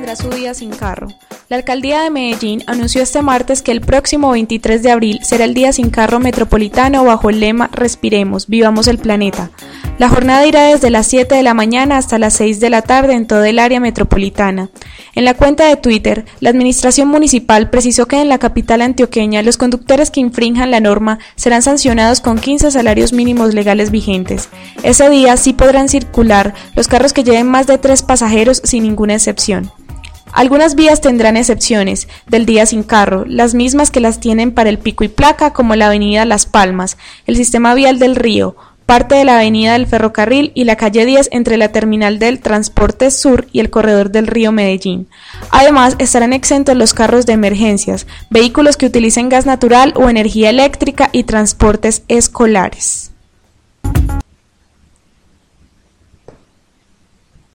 tendrá su día sin carro. La alcaldía de Medellín anunció este martes que el próximo 23 de abril será el día sin carro metropolitano bajo el lema Respiremos, vivamos el planeta. La jornada irá desde las 7 de la mañana hasta las 6 de la tarde en toda el área metropolitana. En la cuenta de Twitter, la administración municipal precisó que en la capital antioqueña los conductores que infrinjan la norma serán sancionados con 15 salarios mínimos legales vigentes. Ese día sí podrán circular los carros que lleven más de 3 pasajeros sin ninguna excepción. Algunas vías tendrán excepciones del día sin carro, las mismas que las tienen para el pico y placa, como la avenida Las Palmas, el sistema vial del Río, parte de la avenida del Ferrocarril y la calle 10 entre la terminal del Transporte Sur y el corredor del Río Medellín. Además, estarán exentos los carros de emergencias, vehículos que utilicen gas natural o energía eléctrica y transportes escolares.